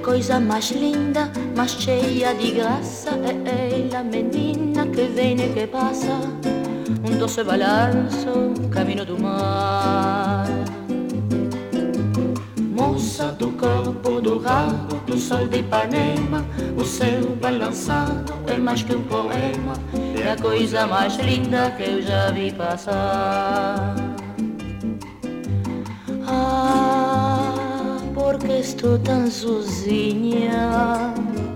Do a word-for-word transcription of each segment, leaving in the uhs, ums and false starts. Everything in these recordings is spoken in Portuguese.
coisa mais linda, mais cheia de graça, é ela, menina que vem e que passa, um doce balanço, caminho do mar. Moça do corpo dourado, do sol de Ipanema, o céu balançado é mais que um poema, é a coisa mais linda que eu já vi passar. Ah, porque estou tão sozinha.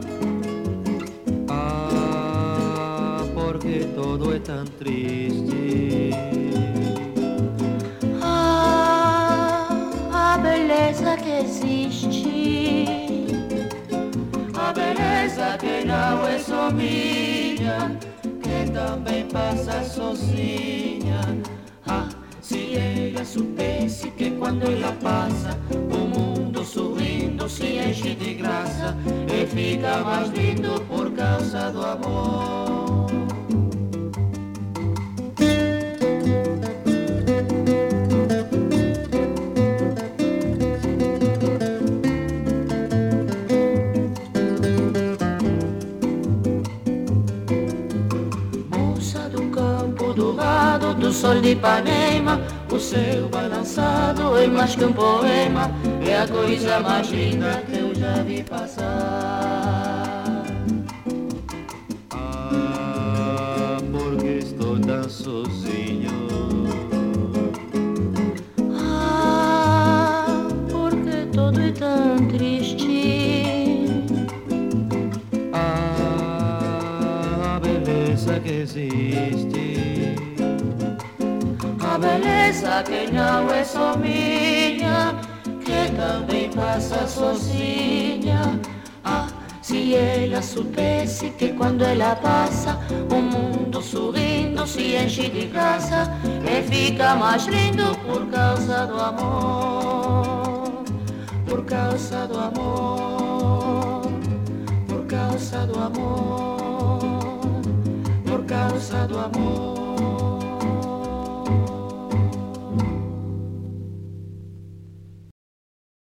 Ah, porque todo é tão triste. Ah, a beleza que existe, a beleza que não é só minha, que também passa sozinha. Ah, se ela soubesse que quando ela passa, o mundo sorrindo se enche de graça e fica mais lindo por causa do amor. Do sol de Ipanema, o céu balançado é mais que um poema, é a coisa mais linda que eu já vi passar. Ah, porque estou tão sozinho. Ah, porque todo é tão triste. Ah, a beleza que existe, a beleza que não é só minha, que também passa sozinha. Ah, se ela soubesse que quando ela passa, o mundo sorrindo se enche de graça e fica mais lindo por causa do amor, por causa do amor, por causa do amor, por causa do amor.